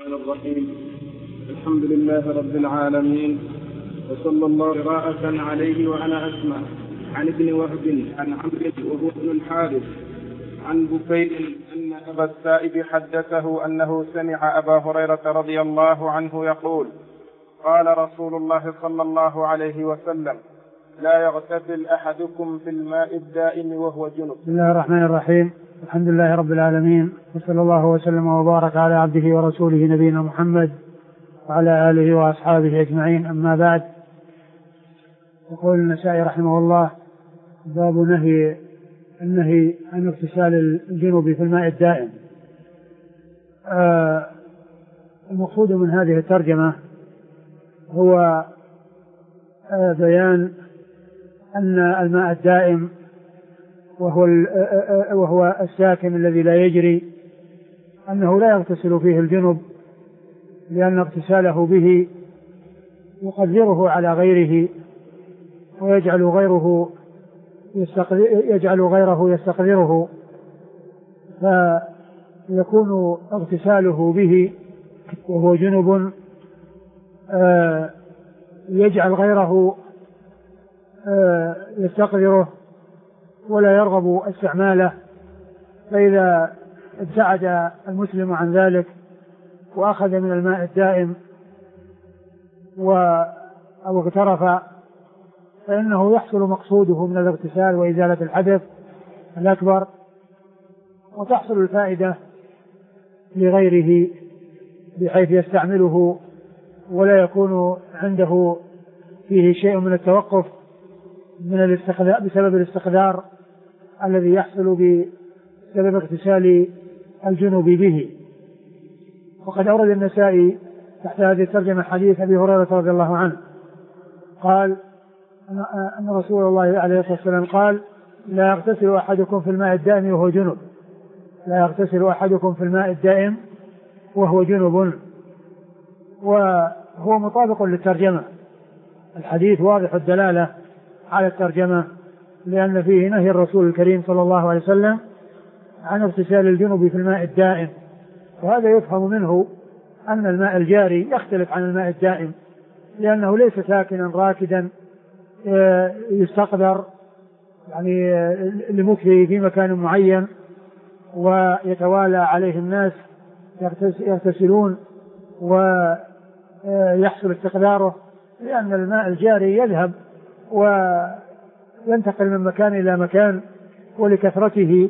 الرحمن الرحيم. الحمد لله رب العالمين، وصلى الله قراءة عليه وأنا أسمع. عن ابن وهب عن عمرو وهو ابن الحارث عن بكير أن أبا السائب حدثه أنه سمع أبا هريرة رضي الله عنه يقول: قال رسول الله صلى الله عليه وسلم: لا يغتسل أحدكم في الماء الدائم وهو جنب. بسم الله الرحمن الرحيم. الحمد لله رب العالمين، وصلى الله وسلم وبارك على عبده ورسوله نبينا محمد وعلى آله وأصحابه أجمعين. أما بعد، يقول النسائي رحمه الله: باب النهي عن اغتسال الجنوب في الماء الدائم. المقصود من هذه الترجمة هو بيان أن الماء الدائم وهو الساكن الذي لا يجري، أنه لا يغتسل فيه الجنب، لأن اغتساله به يقدره على غيره ويجعل غيره يستقدره، فيكون اغتساله به وهو جنب يجعل غيره يستقدره ولا يرغب استعماله. فإذا ابتعد المسلم عن ذلك وأخذ من الماء الدائم أو اغترف، فإنه يحصل مقصوده من الاغتسال وإزالة الحدث الأكبر، وتحصل الفائدة لغيره بحيث يستعمله ولا يكون عنده فيه شيء من التوقف بسبب الاستقدار الذي يحصل بسبب اغتسال الجنوب به. وقد أورد النسائي تحت هذه الترجمة حديث أبي هريرة رضي الله عنه قال أن رسول الله عليه الصلاة والسلام قال: لا يغتسل أحدكم في الماء الدائم وهو جنب. لا يغتسل أحدكم في الماء الدائم وهو جنب. وهو مطابق للترجمة، الحديث واضح الدلالة على الترجمة، لأن فيه نهي الرسول الكريم صلى الله عليه وسلم عن اغتسال الجنب في الماء الدائم. وهذا يفهم منه أن الماء الجاري يختلف عن الماء الدائم، لأنه ليس ساكنا راكدا يستقدر يعني لمكثه في مكان معين ويتوالى عليه الناس يغتسلون ويحصل استقداره، لأن الماء الجاري يذهب وينتقل من مكان إلى مكان، ولكثرته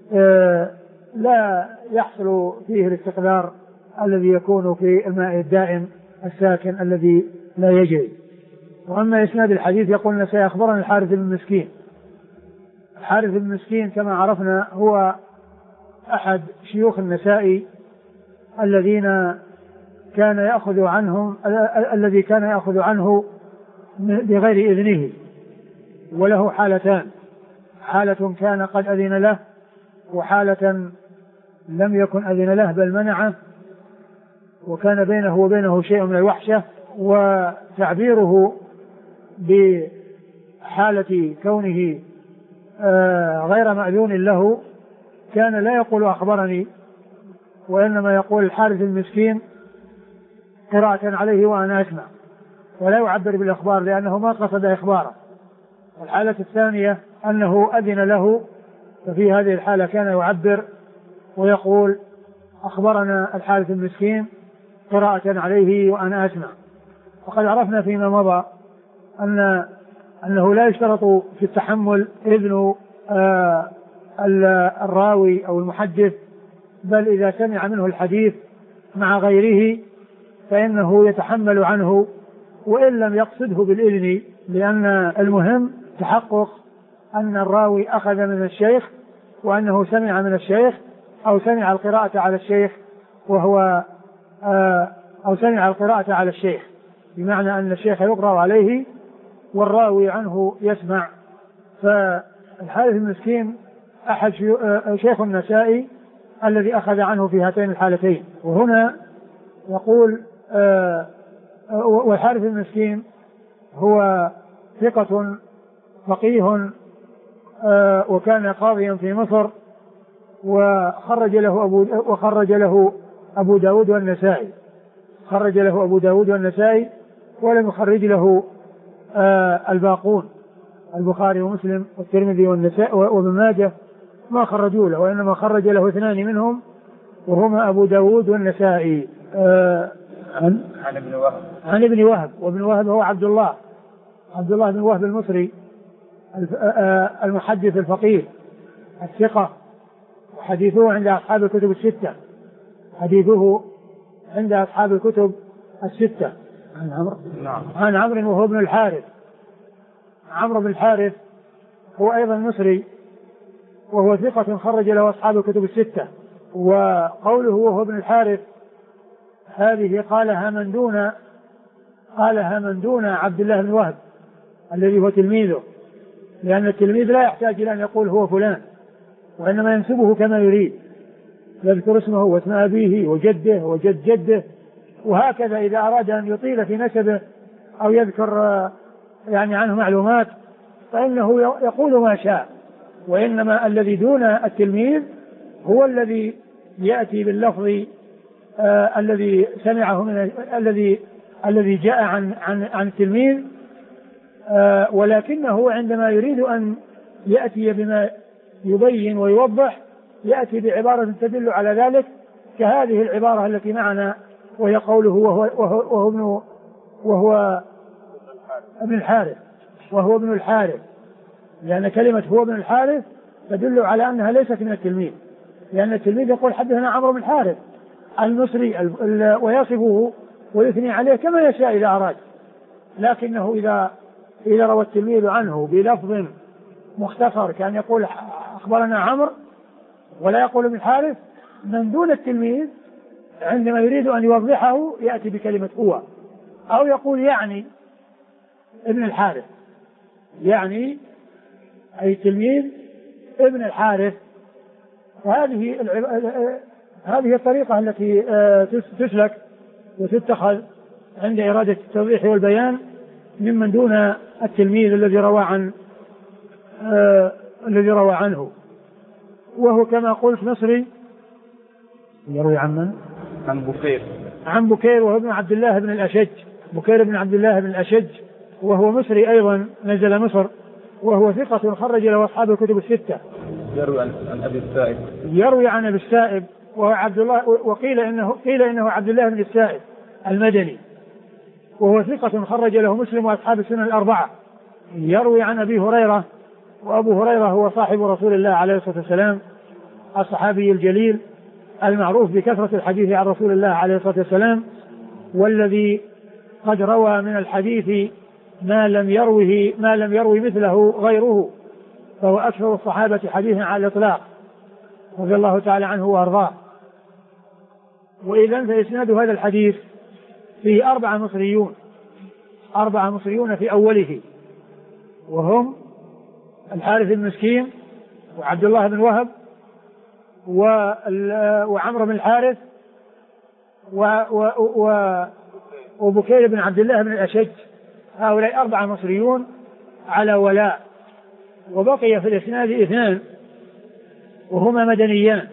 لا يحصل فيه الاستقدار الذي يكون في الماء الدائم الساكن الذي لا يجري. وأما إسناد الحديث يقول: سيخبرنا الحارث بن مسكين. الحارث بن مسكين كما عرفنا هو أحد شيوخ النسائي الذي كان يأخذ عنه بغير إذنه، وله حالتان: حالة كان قد أذن له، وحالة لم يكن أذن له بل منعه، وكان بينه وبينه شيء من الوحشة. وتعبيره بحالة كونه غير مأذون له كان لا يقول أخبرني، وإنما يقول الحارث المسكين قراءة عليه وأنا أسمع، ولا يعبر بالإخبار لأنه ما قصد إخباره. الحالة الثانية أنه أذن له، ففي هذه الحالة كان يعبر ويقول: أخبرنا الحارث المسكين قراءة عليه وأنا أسمع. وقد عرفنا فيما مضى أنه لا يشترط في التحمل إذن الراوي أو المحدث، بل إذا سمع منه الحديث مع غيره فإنه يتحمل عنه وإن لم يقصده بالإذن، لأن المهم تحقق أن الراوي أخذ من الشيخ وأنه سمع من الشيخ، أو سمع القراءة على الشيخ أو سمع القراءة على الشيخ، بمعنى أن الشيخ يقرأ عليه والراوي عنه يسمع. فالحارث المسكين أحد شيخ النسائي الذي أخذ عنه في هاتين الحالتين. وهنا يقول: والحارث المسكين هو ثقة فقيه وكان قاضيا في مصر، وخرج له أبو داود والنسائي. خرج له أبو داود والنسائي، ولم يخرج له الباقون البخاري ومسلم والترمذي والنسائي وابن ماجه ما خرجوا له، وإنما خرج له اثنان منهم وهما أبو داود والنسائي. عن ابن وهب، وابن وهب هو عبد الله بن وهب المصري المحدث الفقيه الثقة، وحديثه عند أصحاب الكتب الستة، عن عمرو وهو ابن الحارث. عمرو بن الحارث هو أيضا مصري وهو ثقة خرج له أصحاب الكتب الستة. وقوله وهو ابن الحارث هذه قالها من دون عبد الله بن وهب الذي هو تلميذه، لأن التلميذ لا يحتاج إلى أن يقول هو فلان، وإنما ينسبه كما يريد، يذكر اسمه واسم أبيه وجده وجد جده، وهكذا إذا أراد أن يطيل في نسبه أو يذكر يعني عنه معلومات فإنه يقول ما شاء. وإنما الذي دون التلميذ هو الذي يأتي باللفظ الذي سمعه من الذي جاء عن التلميذ، ولكنه عندما يريد أن يأتي بما يبين ويوضح يأتي بعبارة تدل على ذلك، كهذه العبارة التي معنا، وهي قوله وهو ابن الحارث، لأن كلمة هو ابن الحارث تدل على أنها ليست من التلميذ، لأن التلميذ يقول حدثنا عمرو بن الحارث المصري ويصفه ويثني عليه كما يشاء إذا أراد، لكنه إذا روى التلميذ عنه بلفظ مختصر كان يقول أخبرنا عمرو ولا يقول ابن الحارث، من دون التلميذ عندما يريد أن يوضحه يأتي بكلمة هو، أو يقول يعني ابن الحارث، يعني أي التلميذ ابن الحارث. هذه الطريقة التي تسلك وتتخذ عند إرادة التوضيح والبيان ممن دون التلميذ الذي روى عنه، وهو كما قلت مصري، يروي عن من؟ عن بكير وهو ابن عبد الله بن الأشج، بكير بن عبد الله بن الأشج، وهو مصري أيضا نزل مصر، وهو ثقة خرج له أصحاب الكتب الستة. يروي عن أبي السائب وهو عبد الله، وقيل إنه عبد الله بن السائب المدني، وهو ثقة خرج له مسلم وأصحاب السنن الأربعة. يروي عن أبي هريرة، وأبو هريرة هو صاحب رسول الله عليه الصلاة والسلام الصحابي الجليل المعروف بكثرة الحديث عن رسول الله عليه الصلاة والسلام، والذي قد روى من الحديث ما لم يروي مثله غيره، فهو أكثر الصحابة حديثا على الإطلاق رضي الله تعالى عنه وأرضاه. وإذن فإسناد هذا الحديث فيه 4 مصريون في أوله، وهم الحارث بن مسكين وعبد الله بن وهب وعمرو بن الحارث وبكير بن عبد الله بن الأشج. هؤلاء 4 مصريون على ولاء. وبقي في الإسناد 2 وهما مدنيان،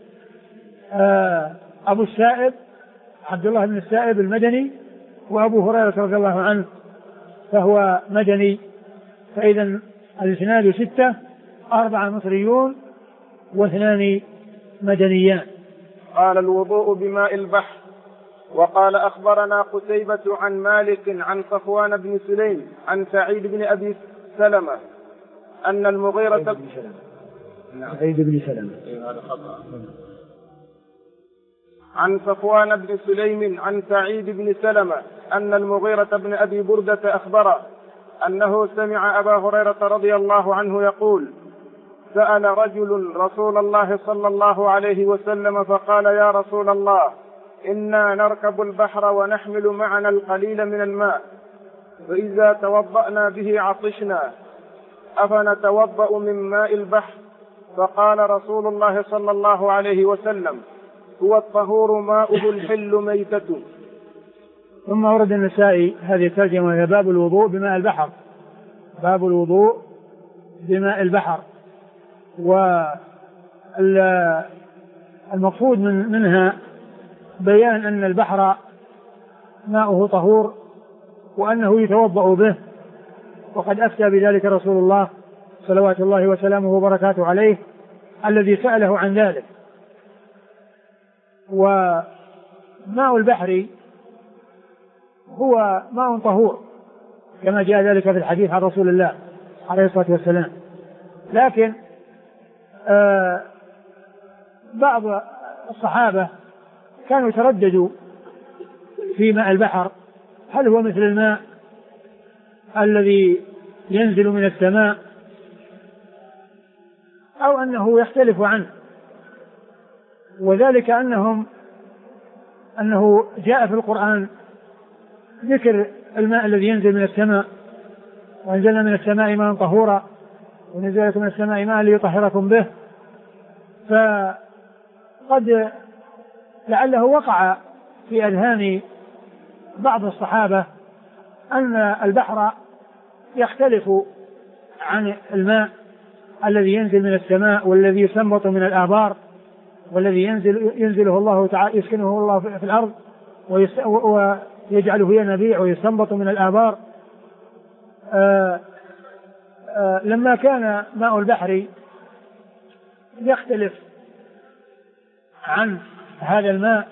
أبو السائب عبد الله بن السائب المدني، وأبو هريرة رضي الله عنه فهو مدني. فإذا الإسناد 6، 4 مصريون و2 مدنيان. قال الوضوء بماء البحر. وقال أخبرنا قتيبة عن مالك عن صفوان بن سليم عن سعيد بن أبي سلمة أن المغيرة عن صفوان بن سليم عن سعيد بن سلمة أن المغيرة بن أبي بردة أخبره أنه سمع أبا هريرة رضي الله عنه يقول: سأل رجل رسول الله صلى الله عليه وسلم فقال: يا رسول الله، إنا نركب البحر ونحمل معنا القليل من الماء، فإذا توضأنا به عطشنا، أفنتوضأ من ماء البحر؟ فقال رسول الله صلى الله عليه وسلم: هو الطهور ماؤه الحل ميتته. ثم ورد النسائي هذه الترجمة وهي باب الوضوء بماء البحر، باب الوضوء بماء البحر. والمقصود منها بيان أن البحر ماؤه طهور وأنه يتوضأ به، وقد أفتى بذلك رسول الله صلوات الله وسلامه وبركاته عليه الذي سأله عن ذلك. وماء البحر هو ماء طهور كما جاء ذلك في الحديث عن رسول الله عليه الصلاة والسلام، لكن بعض الصحابة كانوا يترددوا في ماء البحر، هل هو مثل الماء الذي ينزل من السماء أو أنه يختلف عنه، وذلك أنه جاء في القرآن ذكر الماء الذي ينزل من السماء، وأنزلنا من السماء ماء طهورا ونزل لكم من السماء ماء ليطهركم به، فقد لعله وقع في أذهان بعض الصحابة أن البحر يختلف عن الماء الذي ينزل من السماء والذي يسمط من الآبار والذي ينزله الله تعالى يسكنه الله في الأرض ويجعله ينابيع ويستنبط من الآبار. لما كان ماء البحر يختلف عن هذا الماء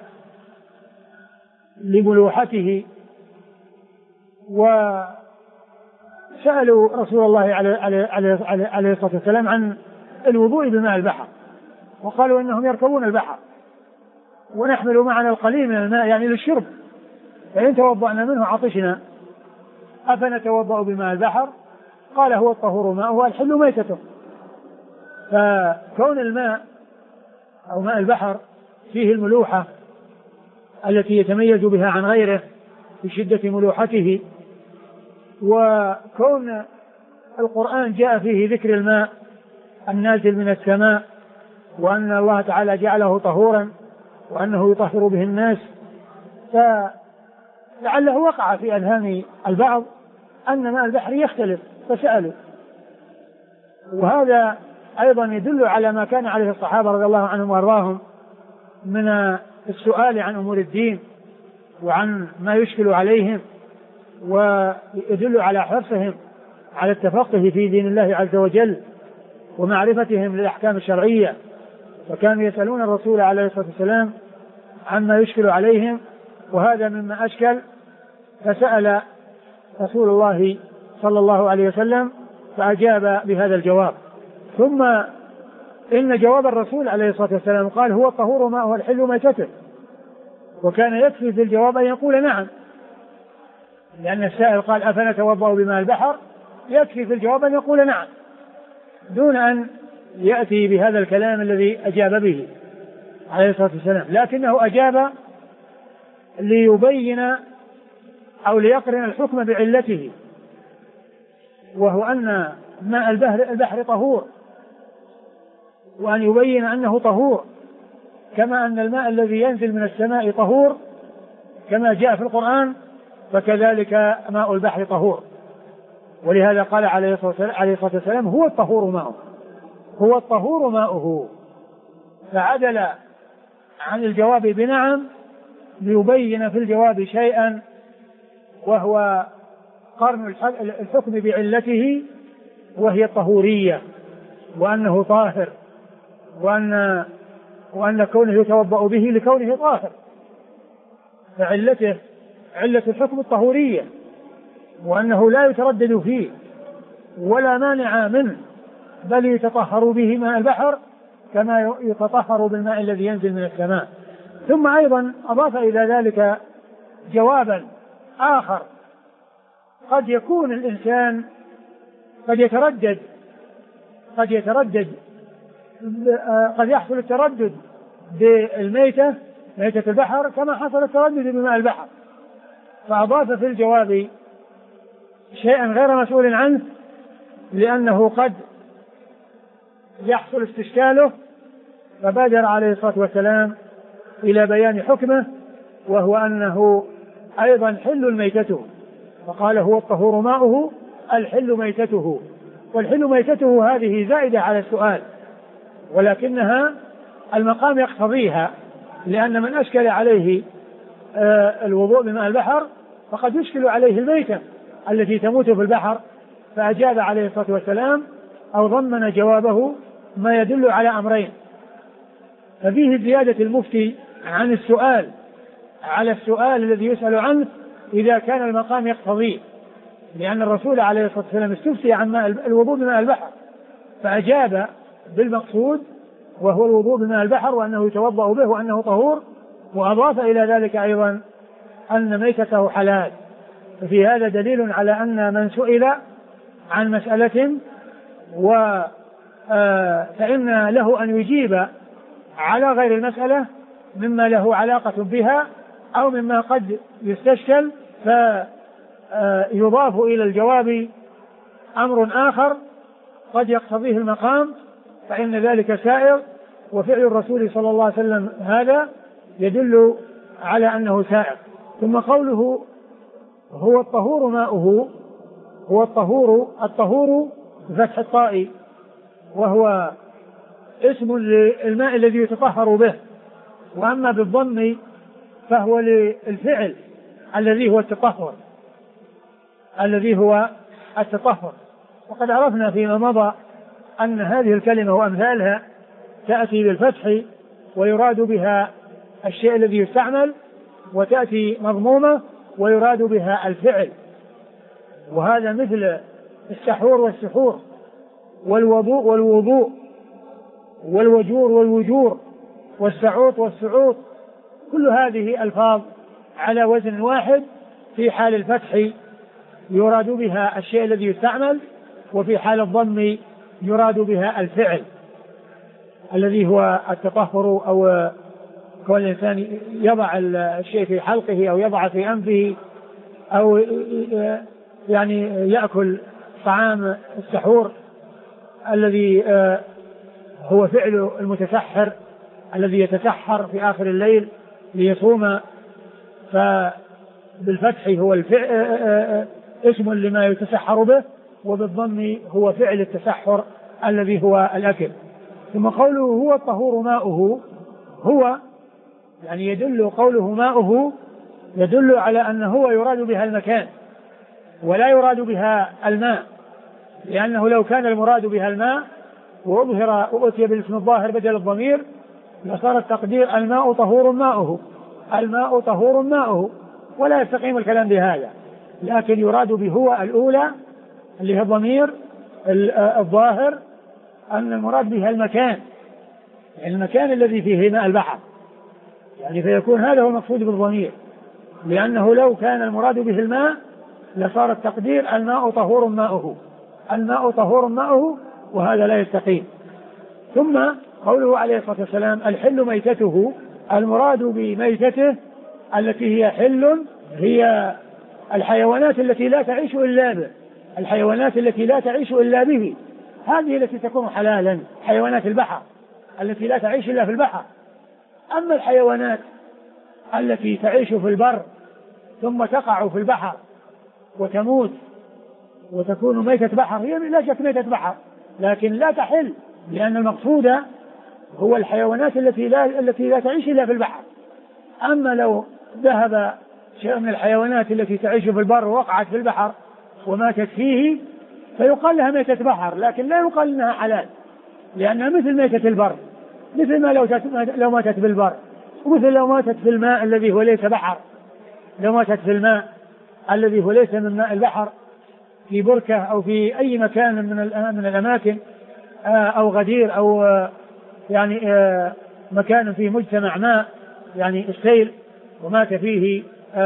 لملوحته، وسألوا رسول الله عليه الصلاة والسلام عن الوضوء بماء البحر، وقالوا إنهم يركبون البحر ونحمل معنا القليل من الماء يعني للشرب، فإن توضأنا منه عطشنا أفنتوضأ بماء البحر؟ قال هو الطهور ماؤه الحل ميتته. فكون الماء أو ماء البحر فيه الملوحة التي يتميز بها عن غيره بشدة ملوحته، وكون القرآن جاء فيه ذكر الماء النازل من السماء وأن الله تعالى جعله طهورا وأنه يطهر به الناس، فلعله وقع في أذهان البعض أن ماء البحر يختلف فسألوا. وهذا أيضا يدل على ما كان عليه الصحابة رضي الله عنهم وأرضاهم من السؤال عن أمور الدين وعن ما يشكل عليهم، ويدل على حرصهم على التفقه في دين الله عز وجل ومعرفتهم للأحكام الشرعية، وكانوا يسألون الرسول عليه الصلاة والسلام عما يشكل عليهم، وهذا مما أشكل فسأل رسول الله صلى الله عليه وسلم فأجاب بهذا الجواب. ثم إن جواب الرسول عليه الصلاة والسلام قال هو الطهور ماؤه الحل ميتته، وكان يكفي في الجواب أن يقول نعم، لأن السائل قال أفنتوضأ بماء البحر، يكفي في الجواب أن يقول نعم دون أن يأتي بهذا الكلام الذي أجاب به عليه الصلاة والسلام، لكنه أجاب ليبين أو ليقرن الحكم بعلته، وهو أن ماء البحر طهور، وأن يبين أنه طهور كما أن الماء الذي ينزل من السماء طهور كما جاء في القرآن، فكذلك ماء البحر طهور. ولهذا قال عليه الصلاة والسلام هو الطهور ماؤه، هو الطهور ماؤه، فعدل عن الجواب بنعم ليبين في الجواب شيئا وهو قرن الحكم بعلته وهي الطهورية، وأنه طاهر، وأن كونه يتوضأ به لكونه طاهر، فعلته علة الحكم الطهورية، وأنه لا يتردد فيه ولا مانع منه، بل يتطهر به ماء البحر كما يتطهر بالماء الذي ينزل من السماء. ثم أيضا أضاف إلى ذلك جوابا آخر، قد يكون الإنسان قد يحصل التردد بالميتة، ميتة البحر، كما حصل التردد بماء البحر، فأضاف في الجواب شيئا غير مسؤول عنه، لأنه قد يحصل استشكاله، فبادر عليه الصلاة والسلام إلى بيان حكمه، وهو أنه أيضا حل ميتته، فقال هو الطهور ماؤه الحل ميتته. والحل ميتته هذه زائدة على السؤال، ولكنها المقام يقتضيها، لأن من أشكل عليه الوضوء بماء البحر فقد يشكل عليه الميتة التي تموت في البحر، فأجاب عليه الصلاة والسلام أو ضمن جوابه ما يدل على أمرين. ففيه زيادة المفتي عن السؤال على السؤال الذي يسأل عنه إذا كان المقام يقتضيه، لأن الرسول عليه الصلاة والسلام استفتي عن الوضوء بماء البحر فأجاب بالمقصود وهو الوضوء بماء البحر وأنه يتوضأ به وأنه طهور، وأضاف إلى ذلك أيضا أن ميتته حلال. ففي هذا دليل على أن من سئل عن مسألة فإن له أن يجيب على غير المسألة مما له علاقة بها أو مما قد يستشكل فيضاف إلى الجواب أمر آخر قد يقتضيه المقام، فإن ذلك سائر، وفعل الرسول صلى الله عليه وسلم هذا يدل على أنه سائر. ثم قوله هو الطهور ماؤه، هو الطهور بفتح الطاء، وهو اسم للماء الذي يتطهر به، وأما بالضم فهو للفعل الذي هو التطهر. وقد عرفنا فيما مضى أن هذه الكلمة وأمثالها تأتي بالفتح ويراد بها الشيء الذي يستعمل، وتأتي مضمومة ويراد بها الفعل، وهذا مثل السحور والسحور والوضوء والوضوء والوجور والوجور والسعوط والسعوط، كل هذه ألفاظ على وزن واحد، في حال الفتح يراد بها الشيء الذي يستعمل، وفي حال الضم يراد بها الفعل الذي هو التطهر، أو كون الإنسان يضع الشيء في حلقه أو يضع في أنفه أو يعني يأكل طعام السحور الذي هو فعل المتسحر الذي يتسحر في آخر الليل ليصوم، فبالفتح هو اسم لما يتسحر به، وبالضم هو فعل التسحر الذي هو الأكل. ثم قوله هو الطهور ماؤه، هو يعني يدل قوله ماؤه يدل على أنه هو يراد بها المكان ولا يراد بها الماء، لأنه لو كان المراد بها الماء وأتي بالاسم الظاهر بدل الضمير لصار التقدير الماء طهور ماؤه، الماء طهور ماؤه، ولا يستقيم الكلام بهذا، لكن يراد به الأولى اللي هي الضمير الظاهر، أن المراد بها المكان، يعني المكان الذي فيه ماء البحر، يعني فيكون هذا هو المقصود بالضمير، لأنه لو كان المراد به الماء لصار التقدير الماء طهور ماؤه، الماء طهور ماؤه، وهذا لا يستقيم. ثم قوله عليه الصلاة والسلام الحل ميتته، المراد بميتته التي هي حل هي الحيوانات التي لا تعيش إلا به، الحيوانات التي لا تعيش إلا به هذه التي تكون حلالا، حيوانات البحر التي لا تعيش إلا في البحر. أما الحيوانات التي تعيش في البر ثم تقع في البحر وتموت وتكون ميتة بحر، هي لا شك ميتة بحر لكن لا تحل، لأن المقصود هو الحيوانات التي لا تعيش إلا في البحر. أما لو ذهب شيء من الحيوانات التي تعيش في البر ووقعت في البحر وماتت فيه فيقال لها ميتة بحر، لكن لا يقال إنها حلال، لأنها مثل ميتة البر، مثل ما لو ماتت بالبر، ومثل لو ماتت في الماء الذي هو ليس بحر، لو ماتت في الماء الذي هو ليس من ماء البحر في بركة أو في أي مكان من الأماكن أو غدير أو يعني مكان فيه مجتمع ماء يعني السيل ومات فيه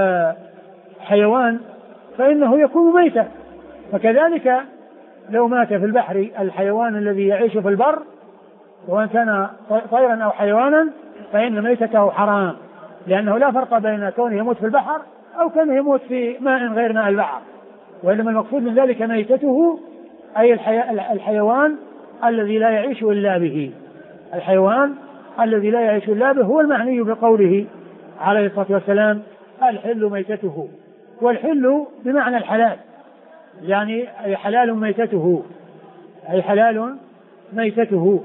حيوان فإنه يكون ميتا. فكذلك لو مات في البحر الحيوان الذي يعيش في البر وإن كان طيرا أو حيوانا فإن ميتته حرام، لأنه لا فرق بين كونه يموت في البحر أو كونه يموت في ماء غير ماء البحر، وإنما المقصود من ذلك ميتته أي الحيوان الذي لا يعيش إلا به، الحيوان الذي لا يعيش إلا به هو المعني بقوله عليه الصلاة والسلام الحل ميتته. والحل بمعنى الحلال، يعني أي حلال ميتته، أي حلال ميتته.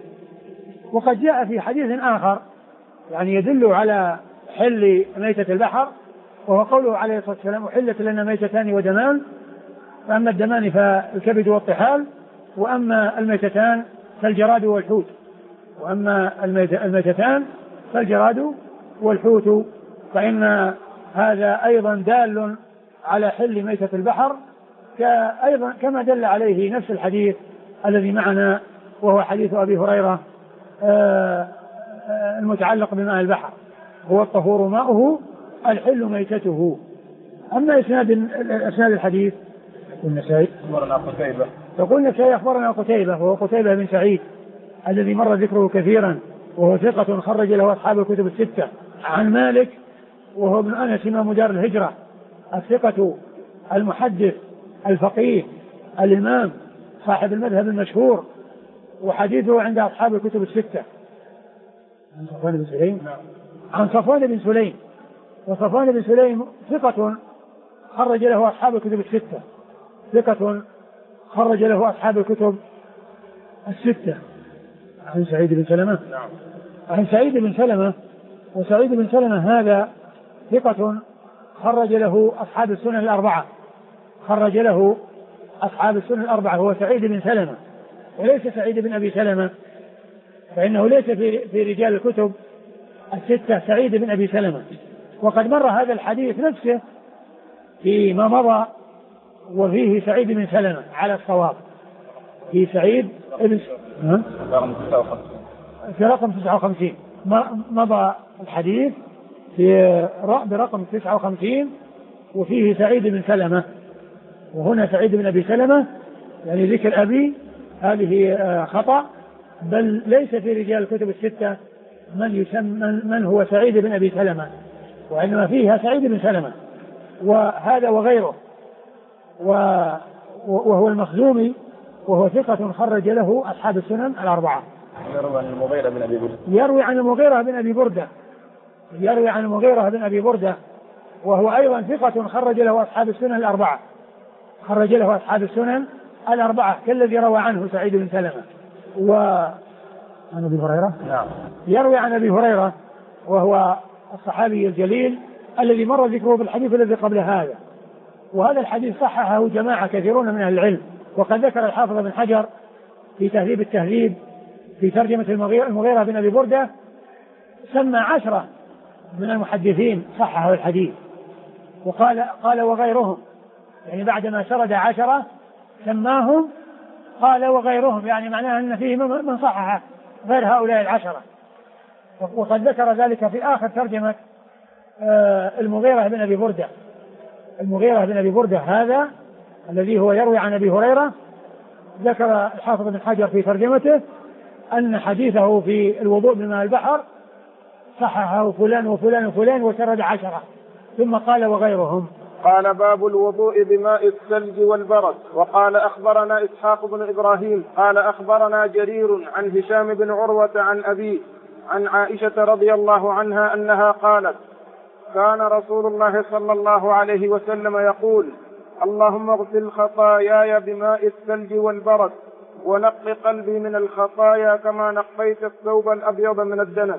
وقد جاء في حديث آخر يعني يدل على حل ميتة البحر وهو قوله عليه الصلاة والسلام أحلت لنا ميتتان ودمان، فأما الدمان فالكبد والطحال، وأما الميتتان فالجراد والحوت، وأما الميتتان فالجراد والحوت. فإن هذا أيضا دال على حل ميتة البحر، أيضا كما دل عليه نفس الحديث الذي معنا، وهو حديث أبي هريرة المتعلق بماء البحر، هو الطهور ماؤه الحل ميتته. أما إسناد الحديث يقول النسائي أخبرنا قتيبة، وهو قتيبة بن سعيد الذي مر ذكره كثيرا، وهو ثقة خرج له أصحاب الكتب الستة. عن مالك وهو ابن أنس إمام دار الهجرة، الثقة المحدث الفقيه الإمام صاحب المذهب المشهور، وحديثه عند أصحاب الكتب الستة. عن صفوان بن سليم، عن صفوان بن سليم، وصفوان بن سليم ثقة خرج له أصحاب الكتب الستة، ثقة خرج له أصحاب الكتب الستة. عن سعيد بن سلمة، عن سعيد بن سلمة، وسعيد بن سلمة هذا ثقة خرج له أصحاب السنن الأربعة، خرج له أصحاب السنن الأربعة، هو سعيد بن سلمة وليس سعيد بن أبي سلمة، فإنه ليس في رجال الكتب الستة سعيد بن أبي سلمة. وقد مر هذا الحديث نفسه فيما مضى، وفيه سعيد بن سلمة على الصواب، في سعيد بن في رقم 59 مضى الحديث برقم 59 وفيه سعيد بن سلمة، وهنا سعيد بن أبي سلمة، يعني ذكر أبي هذه خطأ، بل ليس في رجال الكتب الستة من هو سعيد بن أبي سلمة، وإنما فيها سعيد بن سلمة وهذا وغيره، وهو المخزومي، وهو ثقة خرج له أصحاب السنن الأربعة. يروي عن المغيرة بن أبي بردة، يروي عن المغيرة بن أبي بردة، وهو أيضا ثقة خرج له أصحاب السنن الأربعة، خرج له أصحاب السنن الأربعة كالذي روى عنه سعيد بن سلمة. وعن أبي هريرة، نعم، يروي عن أبي هريرة وهو الصحابي الجليل الذي مر ذكره في الحديث الذي قبل هذا، وهذا الحديث صححه جماعة كثيرون من أهل العلم، وقد ذكر الحافظ بن حجر في تهذيب التهذيب في ترجمة المغيرة بن أبي بردة سمى 10 من المحدثين صححوا الحديث، قال وغيرهم، يعني بعدما سرد 10 سماهم قال وغيرهم، يعني معناه أن فيه من صحح غير هؤلاء 10، وقد ذكر ذلك في آخر ترجمة المغيرة بن أبي بردة. المغيرة بن أبي بردة هذا الذي هو يروي عن أبي هريرة، ذكر الحافظ بن حجر في ترجمته أن حديثه في الوضوء بماء البحر صححه فلان وفلان وفلان وسرد 10، ثم قال وغيرهم. قال باب الوضوء بماء الثلج والبرد. وقال أخبرنا إسحاق بن إبراهيم قال أخبرنا جرير عن هشام بن عروة عن أبيه عن عائشة رضي الله عنها أنها قالت كان رسول الله صلى الله عليه وسلم يقول اللهم اغسل خطاياي بماء الثلج والبرد ونق قلبي من الخطايا كما نقيت الثوب الأبيض من الدنس.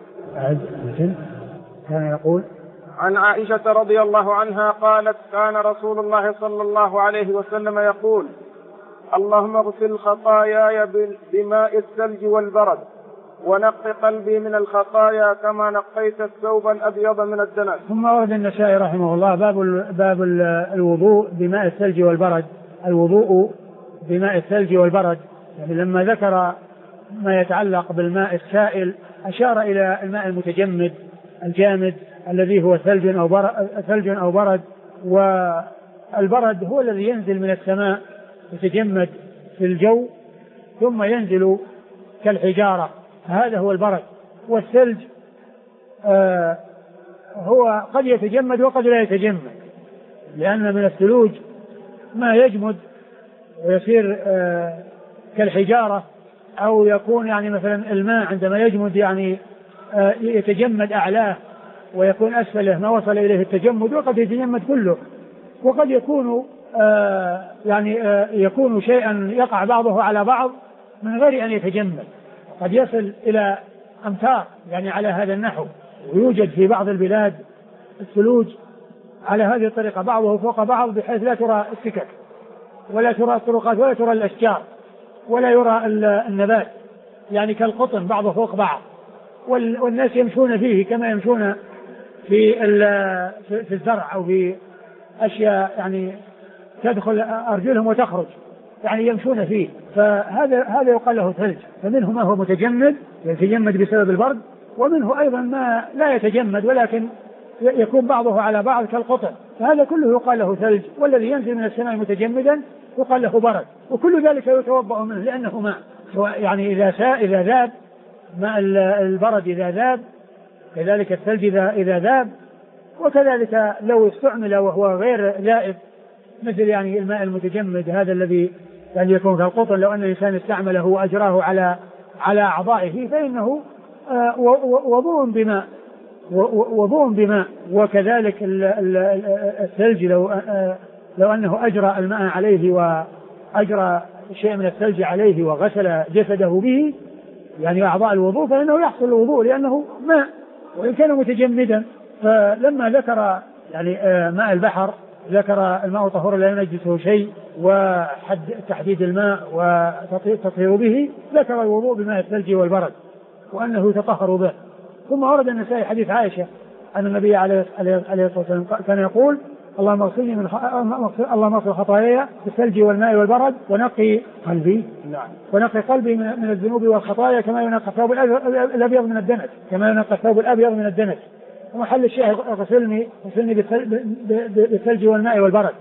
كان يقول عن عائشة رضي الله عنها قالت كان رسول الله صلى الله عليه وسلم يقول اللهم اغسل خطاياي بماء الثلج والبرد ونق قلبي من الخطايا كما نقيت الثوب الأبيض من الدنس. ثم ورد النسائي رحمه الله باب الوضوء بماء الثلج والبرد. الوضوء بماء الثلج والبرد، يعني لما ذكر ما يتعلق بالماء السائل أشار إلى الماء المتجمد الجامد الذي هو ثلج أو برد، والبرد هو الذي ينزل من السماء يتجمد في الجو ثم ينزل كالحجارة، هذا هو البرد. والثلج هو قد يتجمد وقد لا يتجمد، لأن من الثلوج ما يجمد ويصير كالحجارة، أو يكون يعني مثلا الماء عندما يجمد يعني يتجمد أعلاه ويكون أسفله ما وصل إليه التجمد، وقد يتجمد كله، وقد يكون يعني يكون شيئا يقع بعضه على بعض من غير أن يتجمد، قد يصل إلى أمتار يعني على هذا النحو. ويوجد في بعض البلاد الثلوج على هذه الطريقة بعضه فوق بعض بحيث لا ترى السكك ولا ترى الطرقات ولا ترى الأشجار ولا يرى النبات، يعني كالقطن بعضه فوق بعض، والناس يمشون فيه كما يمشون في الزرع أو في أشياء يعني تدخل أرجلهم وتخرج، يعني يمشون فيه. فهذا يقال له ثلج. فمنه ما هو متجمد يتجمد بسبب البرد، ومنه أيضا ما لا يتجمد ولكن يكون بعضه على بعض كالقطن، فهذا كله يقال له ثلج. والذي ينزل من السماء متجمدا يقال له برد، وكل ذلك يتوضأ منه لأنه ماء، يعني إذا ذاب ماء البرد إذا ذاب كذلك الثلج إذا ذاب، وكذلك لو استعمل وهو غير ذائب مثل يعني الماء المتجمد هذا الذي يعني يكون كالقطن، لو أن الإنسان استعمله وأجراه على أعضائه فإنه وضوء بماء. وكذلك الثلج لو أنه أجرى الماء عليه وأجرى شيء من الثلج عليه وغسل جسده به يعني أعضاء الوضوء فإنه يحصل الوضوء لأنه ماء وإن كان متجمدا. فلما ذكر يعني ماء البحر ذكر الماء طهور لا ينجسه شيء وحد تحديد الماء وتطهير به، ذكر الوضوء بماء الثلج والبرد وأنه يتطهر به. ثم ورد النسائي حديث عائشة أن النبي عليه الصلاة والسلام كان يقول اللهم اغسل خطاياي بالثلج والماء والبرد ونقي قلبي من الذنوب والخطايا كما ينقى الثوب الأبيض من الدنس. ومحل الشاهد غسلني بالثلج والماء والبرد.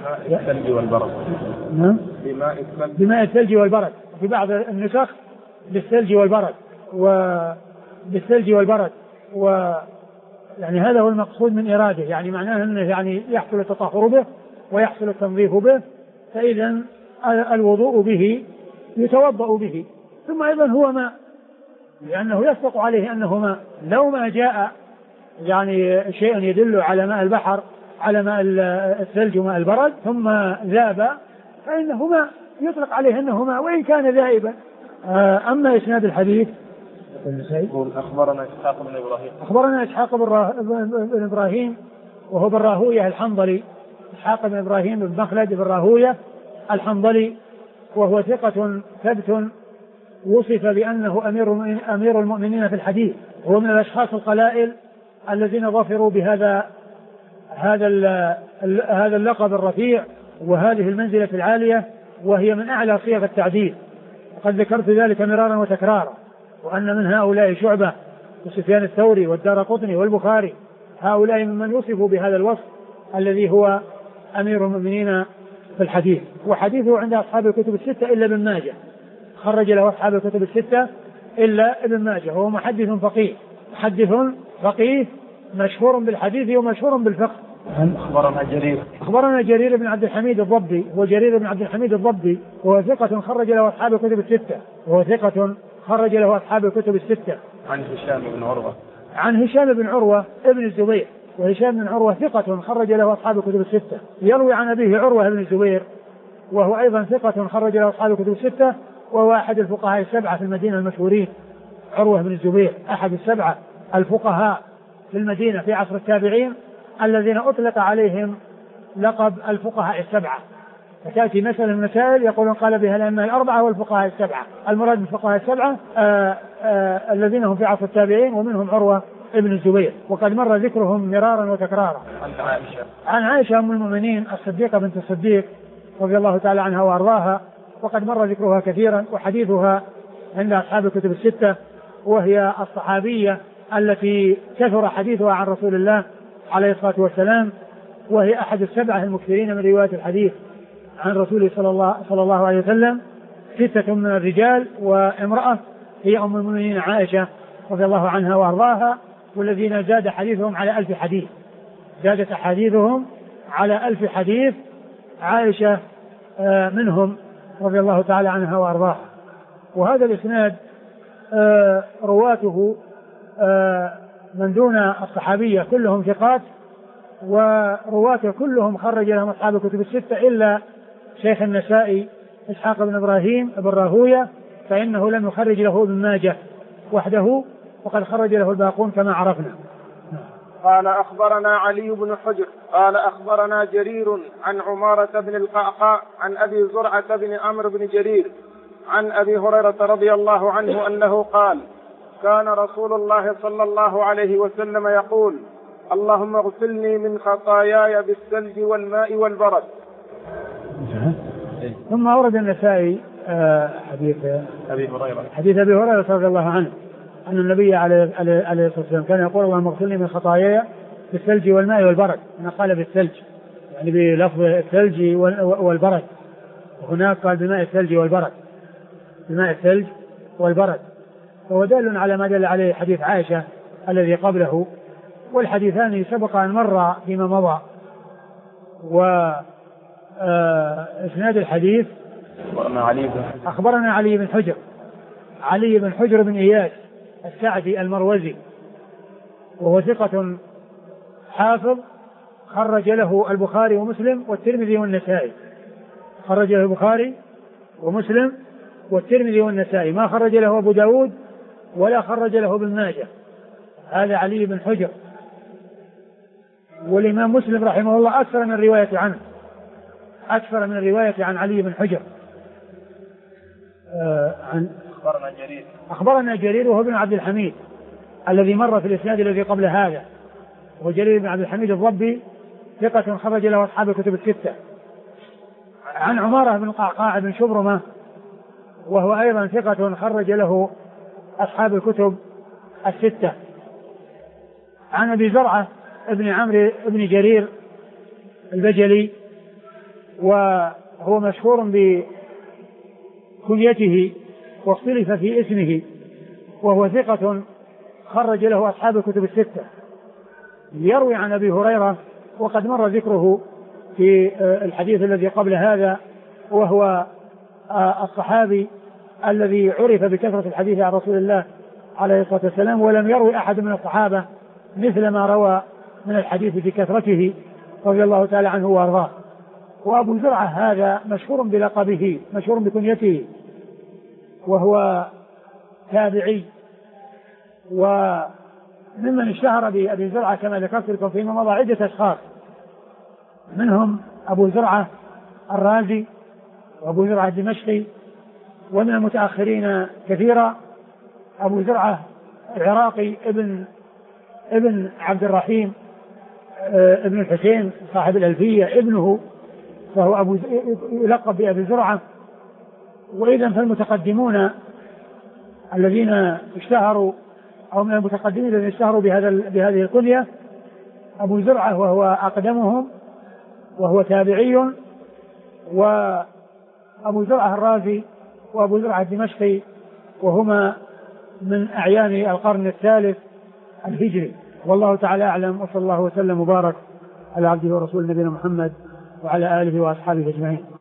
بماء الثلج والبرد. في بعض النسخ بالثلج والبرد يعني هذا هو المقصود من إراده، يعني معناه أنه يعني يحصل التطهر به ويحصل التنظيف به، فإذا الوضوء به يتوضأ به. ثم أيضا هو ماء لأنه يصدق عليه أنه ماء. لو ما جاء يعني شيء يدل على ماء البحر على ماء الثلج وماء البرد ثم ذاب فإنه ماء يطلق عليه أنه ماء وإن كان ذائبا. أما إسناد الحديث أخبرنا إسحاق بن إبراهيم وهو بن راهوية الحنظلي. إسحاق بن إبراهيم بن مخلد بن راهوية الحنظلي وهو ثقة ثبت وصف بأنه أمير المؤمنين في الحديث. هو من الأشخاص القلائل الذين ظفروا بهذا اللقب الرفيع وهذه المنزلة العالية، وهي من أعلى صيغ التعديل. وقد ذكرت ذلك مرارا وتكرارا، وأن من هؤلاء شعبة وسفيان الثوري والدارقطني والبخاري، هؤلاء ممن وصفوا بهذا الوصف الذي هو أمير المؤمنين في الحديث. وحديثه عند أصحاب الكتب الستة إلا ابن ماجه، خرج له أصحاب الكتب الستة إلا ابن ماجه. هو محدث فقيه مشهور بالحديث ومشهور بالفقه. أخبرنا جرير بن عبد الحميد الضبي، وجرير بن عبد الحميد الضبي وهو ثقة خرج له أصحاب الكتب الستة. عن هشام بن عروة ابن الزبير، وهشام بن عروة ثقة خرج له أصحاب الكتب الستة. يروي عن أبيه عروة بن الزبير وهو أيضا ثقة خرج له أصحاب الكتب الستة، وهو أحد الفقهاء السبعة في المدينة المشهورين. عروة بن الزبير أحد السبعة الفقهاء في المدينة في عصر التابعين الذين أطلق عليهم لقب الفقهاء السبعة. فتأتي مسألة من المسائل يقولون قال بها الأئمة الأربعة والفقهاء السبعة. المراد بالفقهاء السبعة الذين هم في عصر التابعين ومنهم عروة ابن الزبير، وقد مر ذكرهم مرارا وتكرارا. عن عائشة أم المؤمنين الصديقة بنت الصديق رضي الله تعالى عنها وأرضاها، وقد مر ذكرها كثيرا، وحديثها عند أصحاب الكتب الستة، وهي الصحابية التي كثر حديثها عن رسول الله عليه الصلاة والسلام، وهي أحد السبعة المكثرين من رواية الحديث عن رسوله صلى الله عليه وسلم. 6 من الرجال وامرأة هي أم المؤمنين عائشة رضي الله عنها وأرضاها، والذين زاد حديثهم على 1000 حديث. زادت أحاديثهم على 1000 حديث، عائشة منهم رضي الله تعالى عنها وأرضاها. وهذا الإسناد رواته من دون الصحابية كلهم ثقات، ورواته كلهم خرج لهم أصحاب الكتب الستة إلا شيخ النسائي إسحاق بن إبراهيم بن راهوية، فإنه لم يخرج له ابن ماجه وحده، وقد خرج له الباقون كما عرفنا. قال أخبرنا علي بن حجر قال أخبرنا جرير عن عمارة بن القعقاع عن أبي زرعة بن عمرو بن جرير عن أبي هريرة رضي الله عنه أنه قال كان رسول الله صلى الله عليه وسلم يقول اللهم اغسلني من خطاياي بالثلج والماء والبرد. ثم أورد النسائي حديث أبي هريرة رضي الله عنه أن النبي عليه الصلاة والسلام كان يقول اللهم اغسلني من خطاياي بالثلج والماء والبرد. هنا قال بالثلج يعني بلفظ الثلج والبرد، وهناك قال بماء الثلج والبرد، بماء الثلج والبرد. فهو دال على ما دل عليه حديث عائشة الذي قبله، والحديثان سبق أن مر فيما مضى. وإسناد الحديث أخبرنا علي بن حجر بن إياس السعدي المروزي، وهو ثقة حافظ خرج له البخاري ومسلم والترمذي والنسائي، خرج له البخاري ومسلم والترمذي والنسائي، ما خرج له أبو داود ولا خرج له ابن ماجه. هذا علي بن حجر، والإمام مسلم رحمه الله أكثر من الرواية عن علي بن حجر. أخبرنا جرير وهو ابن عبد الحميد الذي مر في الإسناد الذي قبل هذا، وجرير بن عبد الحميد الضبي ثقة خرج له أصحاب الكتب الستة. عن عمارة بن القعقاع بن شبرمة وهو أيضا ثقة خرج له أصحاب الكتب الستة. عن أبي زرعة ابن عمرو بن جرير البجلي، وهو مشهور بكنيته واختلف في اسمه، وهو ثقة خرج له أصحاب الكتب الستة. يروي عن أبي هريرة وقد مر ذكره في الحديث الذي قبل هذا، وهو الصحابي الذي عرف بكثرة الحديث عن رسول الله عليه الصلاة والسلام، ولم يروي أحد من الصحابة مثل ما روى من الحديث بكثرته رضي الله تعالى عنه وأرضاه. وأبو زرعة هذا مشهور بلقبه، مشهور بكنيته، وهو تابعي، وممن اشتهر بأبي زرعة كما ذكرت لكم فيما مضى عدة أشخاص، منهم أبو زرعة الرازي وأبو زرعة الدمشقي، ومن المتأخرين كثيرا أبو زرعة العراقي ابن عبد الرحيم ابن الحسين صاحب الألفية ابنه، فهو يلقب بأبي زرعة. وإذا فالمتقدمون الذين اشتهروا أو من المتقدمين الذين اشتهروا بهذه الكنية أبو زرعة وهو أقدمهم، وهو تابعي، وأبو زرعة الرازي وأبو زرعة الدمشقي، وهما من أعيان القرن الثالث الهجري. والله تعالى أعلم، وصلى الله وسلم وبارك على عبده ورسوله نبينا محمد وعلى آله وأصحابه أجمعين.